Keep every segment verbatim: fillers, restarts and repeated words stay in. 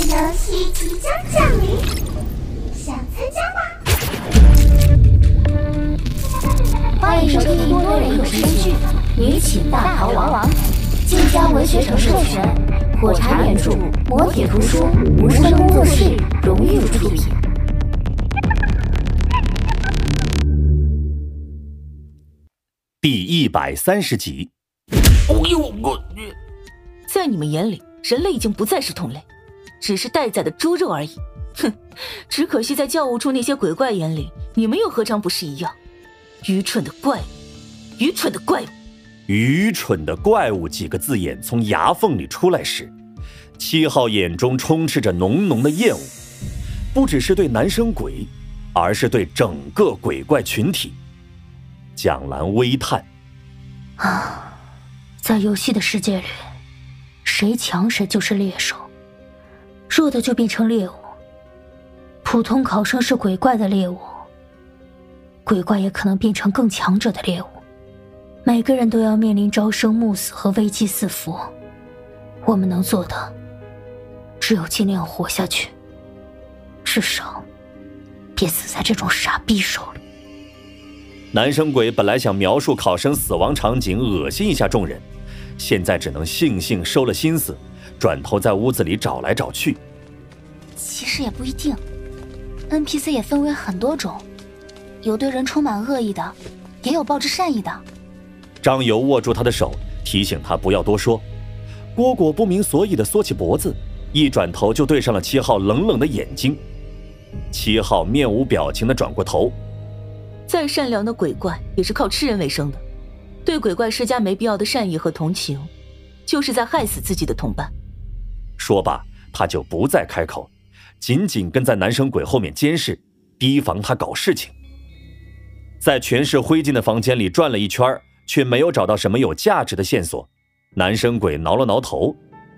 游戏即将降临，想参加吗？欢迎收听多人有声剧《女寝大逃亡》，晋江文学城授权，火柴原著，磨铁图书，无声工作室荣誉出品。 第一百三十集。 哦呦我！ 在你们眼里，人类已经不再是同类，只是待宰的猪肉而已。哼，只可惜在教务处那些鬼怪眼里，你们又何尝不是一样？愚蠢的怪物，愚蠢的怪物！ 愚蠢的怪物几个字眼从牙缝里出来时，七号眼中充斥着浓浓的厌恶，不只是对男生鬼，而是对整个鬼怪群体。蒋兰微叹： 啊，在游戏的世界里，谁强谁就是猎手，弱的就变成猎物。普通考生是鬼怪的猎物，鬼怪也可能变成更强者的猎物。每个人都要面临朝生暮死和危机四伏，我们能做的只有尽量活下去，至少别死在这种傻逼手里。 男生鬼本来想描述考生死亡场景恶心一下众人，现在只能悻悻收了心思，转头在屋子里找来找去。 其实也不一定， N P C 也分为很多种，有对人充满恶意的，也有抱着善意的。 张游握住他的手，提醒他不要多说。蝈蝈不明所以地缩起脖子，一转头就对上了七号冷冷的眼睛。七号面无表情地转过头。 再善良的鬼怪也是靠吃人为生的，对鬼怪施加没必要的善意和同情，就是在害死自己的同伴。 说罢，他就不再开口，紧紧跟在男生鬼后面监视，提防他搞事情。在全是灰烬的房间里转了一圈，却没有找到什么有价值的线索。男生鬼挠了挠头：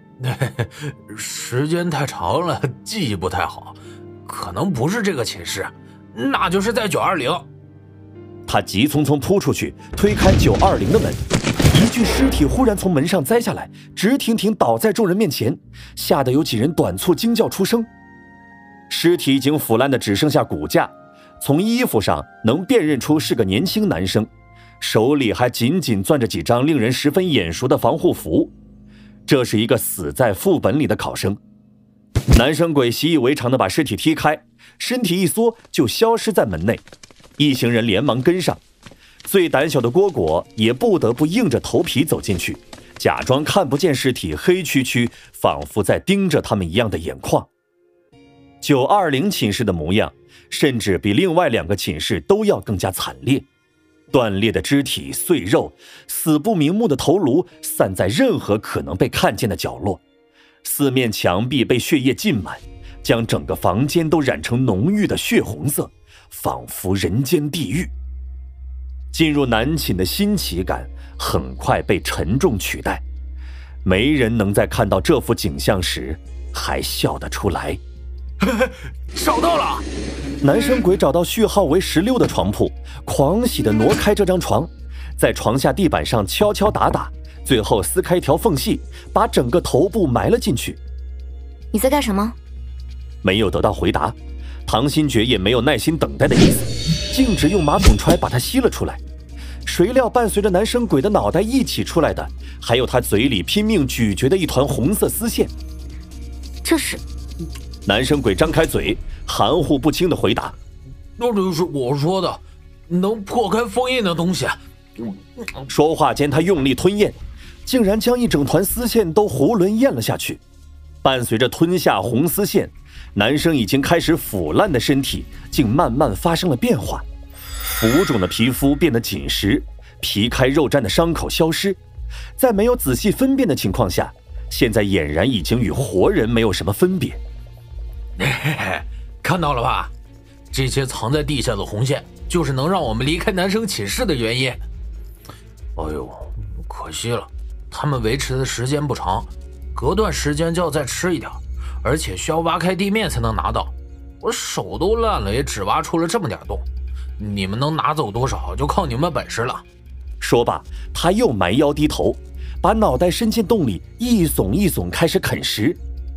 时间太长了，记忆不太好，可能不是这个寝室，那就是在九二零。 他急匆匆扑出去，推开九二零的门，一具尸体忽然从门上栽下来，直挺挺倒在众人面前，吓得有几人短促惊叫出声。尸体已经腐烂的只剩下骨架，从衣服上能辨认出是个年轻男生，手里还紧紧攥着几张令人十分眼熟的防护服。这是一个死在副本里的考生。男生鬼习以为常地把尸体踢开，身体一缩就消失在门内。一行人连忙跟上，最胆小的蝈蝈也不得不硬着头皮走进去，假装看不见尸体黑黢黢仿佛在盯着他们一样的眼眶。九二零寝室的模样甚至比另外两个寝室都要更加惨烈，断裂的肢体、碎肉、死不瞑目的头颅散在任何可能被看见的角落，四面墙壁被血液浸满，将整个房间都染成浓郁的血红色，仿佛人间地狱。进入男寝的新奇感很快被沉重取代，没人能在看到这幅景象时还笑得出来。 找到了！ 男生鬼找到序号为十六的床铺，狂喜地挪开这张床，在床下地板上敲敲打打，最后撕开一条缝隙，把整个头部埋了进去。 你在干什么？ 没有得到回答，唐新觉也没有耐心等待的意思，径直用马桶揣把它吸了出来。谁料伴随着男生鬼的脑袋一起出来的，还有他嘴里拼命咀嚼的一团红色丝线。 这是…… 男生鬼张开嘴，含糊不清地回答： 那就是我说的能破开封印的东西。 说话间他用力吞咽，竟然将一整团丝线都囫囵咽了下去。伴随着吞下红丝线，男生已经开始腐烂的身体竟慢慢发生了变化，浮肿的皮肤变得紧实，皮开肉绽的伤口消失，在没有仔细分辨的情况下，现在俨然已经与活人没有什么分别。 嘿嘿嘿，看到了吧？这些藏在地下的红线就是能让我们离开男生寝室的原因。哎呦，可惜了，他们维持的时间不长，隔段时间就要再吃一点，而且需要挖开地面才能拿到。我手都烂了，也只挖出了这么点洞，你们能拿走多少就靠你们本事了。 说罢，他又埋腰低头，把脑袋伸进洞里一耸一耸，开始啃食。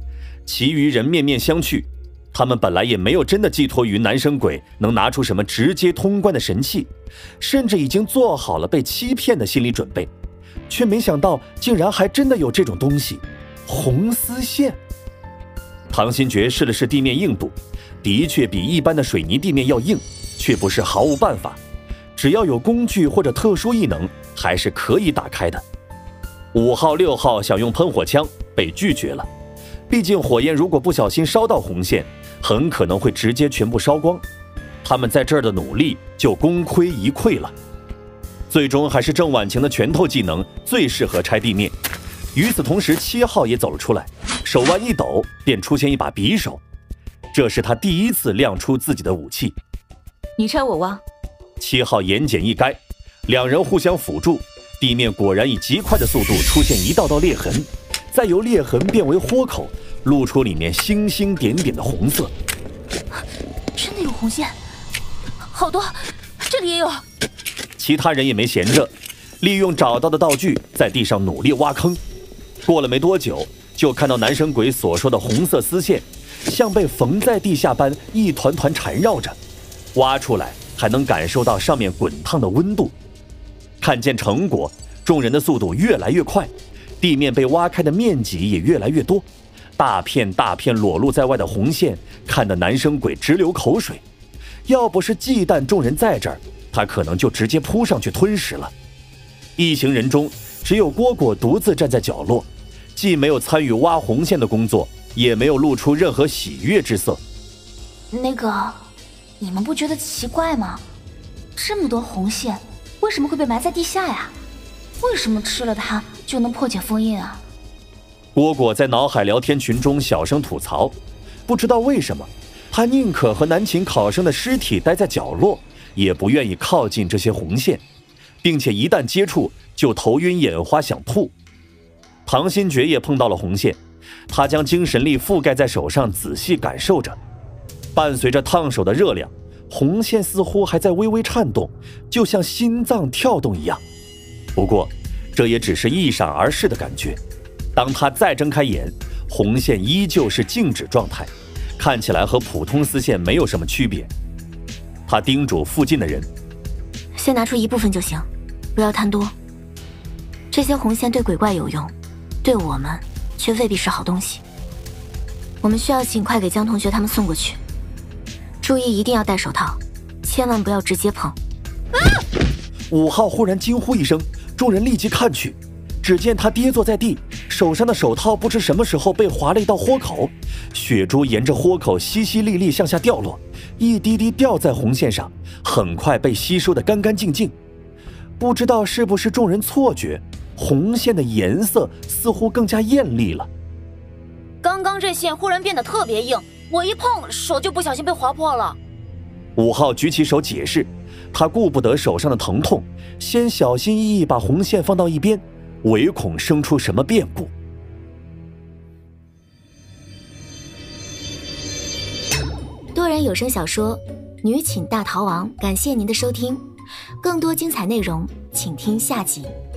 其余人面面相觑。他们本来也没有真的寄托于男生鬼能拿出什么直接通关的神器，甚至已经做好了被欺骗的心理准备，却没想到竟然还真的有这种东西——红丝线。唐新觉试了试地面硬度，的确比一般的水泥地面要硬，却不是毫无办法，只要有工具或者特殊异能，还是可以打开的。五号、六号想用喷火枪，被拒绝了。毕竟火焰如果不小心烧到红线，很可能会直接全部烧光，他们在这儿的努力就功亏一篑了。最终还是郑婉晴的拳头技能最适合拆地面。与此同时，七号也走了出来，手腕一抖，便出现一把匕首，这是他第一次亮出自己的武器。 你拆我挖。 七号言简意赅，两人互相辅助，地面果然以极快的速度出现一道道裂痕，再由裂痕变为豁口，露出里面星星点点的红色。 真的有红线，好多，这里也有。 其他人也没闲着，利用找到的道具在地上努力挖坑。过了没多久，就看到男神鬼所说的红色丝线像被缝在地下般一团团缠绕着，挖出来还能感受到上面滚烫的温度。看见成果，众人的速度越来越快，地面被挖开的面积也越来越多，大片大片裸露在外的红线看得男生鬼直流口水。要不是忌惮众人在这儿，他可能就直接扑上去吞食了。一行人中只有蝈蝈独自站在角落，既没有参与挖红线的工作，也没有露出任何喜悦之色。 那个，你们不觉得奇怪吗？这么多红线，为什么会被埋在地下呀？为什么吃了它就能破解封印啊？ 蝈蝈在脑海聊天群中小声吐槽，不知道为什么，他宁可和南秦考生的尸体待在角落，也不愿意靠近这些红线，并且一旦接触就头晕眼花想吐。唐新觉也碰到了红线，他将精神力覆盖在手上仔细感受着，伴随着烫手的热量，红线似乎还在微微颤动，就像心脏跳动一样。不过这也只是一闪而逝的感觉，当他再睁开眼，红线依旧是静止状态，看起来和普通丝线没有什么区别。他叮嘱附近的人， 先拿出一部分就行，不要贪多。这些红线对鬼怪有用，对我们却未必是好东西。我们需要尽快给江同学他们送过去，注意一定要戴手套，千万不要直接碰。 啊！五号忽然惊呼一声，众人立即看去，只见他跌坐在地，手上的手套不知什么时候被划了一道豁口，血珠沿着豁口淅淅沥沥向下掉落，一滴滴掉在红线上，很快被吸收得干干净净。不知道是不是众人错觉，红线的颜色似乎更加艳丽了。 刚刚这线忽然变得特别硬，我一碰手就不小心被划破了。 五号举起手解释，他顾不得手上的疼痛，先小心翼翼把红线放到一边，唯恐生出什么变故。 多人有声小说《女寝大逃亡》，感谢您的收听，更多精彩内容请听下集。